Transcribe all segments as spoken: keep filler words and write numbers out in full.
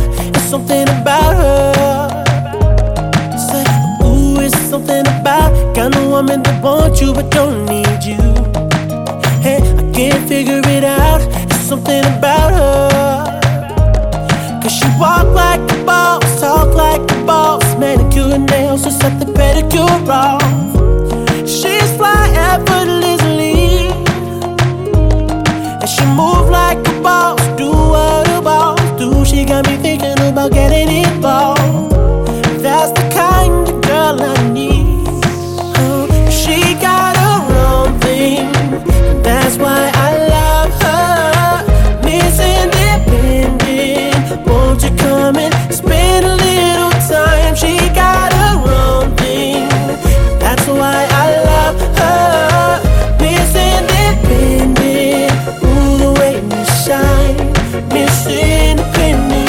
It's something about her. Say, ooh, it's something about kind of woman that wants you but don't need you. Hey, I can't figure it out. It's something about her. Cause she walk like a boss, talk like a boss, manicure and nails to set the pedicure off. She's fly effortlessly, and she move like a boss, do what a boss do. She got me thinking about getting involved. That's the kind of girl I need. Oh, she got her own thing, that's why I love her. Miss Independent, won't you come and spend a little time? She got her own thing, that's why I love her. Miss Independent, ooh, the way you shine. Miss Independent,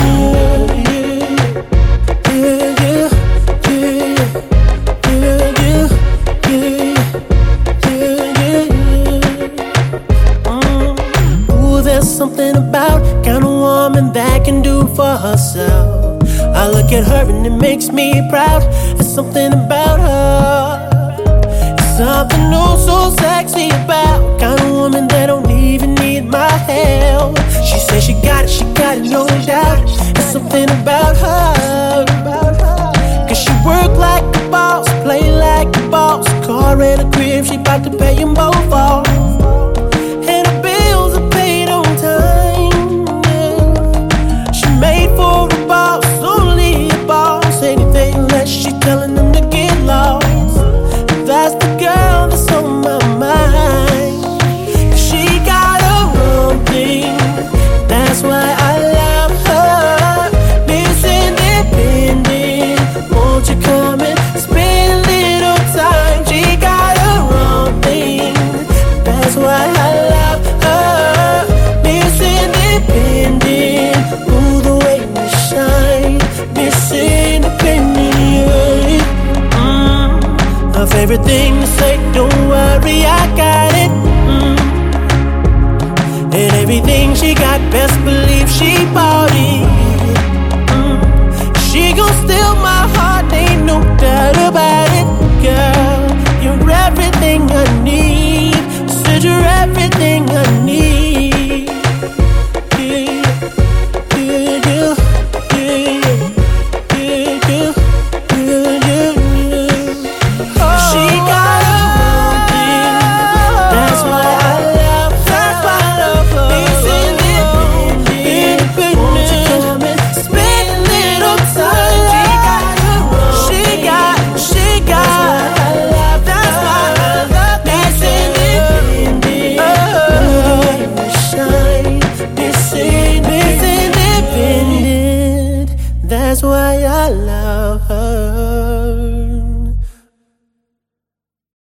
yeah, yeah, yeah, yeah, yeah, yeah, yeah, yeah. Mm. Ooh, there's something about kind of woman that can do for herself. I look at her and it makes me proud. There's something about her. Something new so sexy about kind of woman that don't even need my help. She says she got it, she got it, no doubt. There's something about her. Cause she work like a boss, play like a boss. Car and a crib, she bout to pay them both.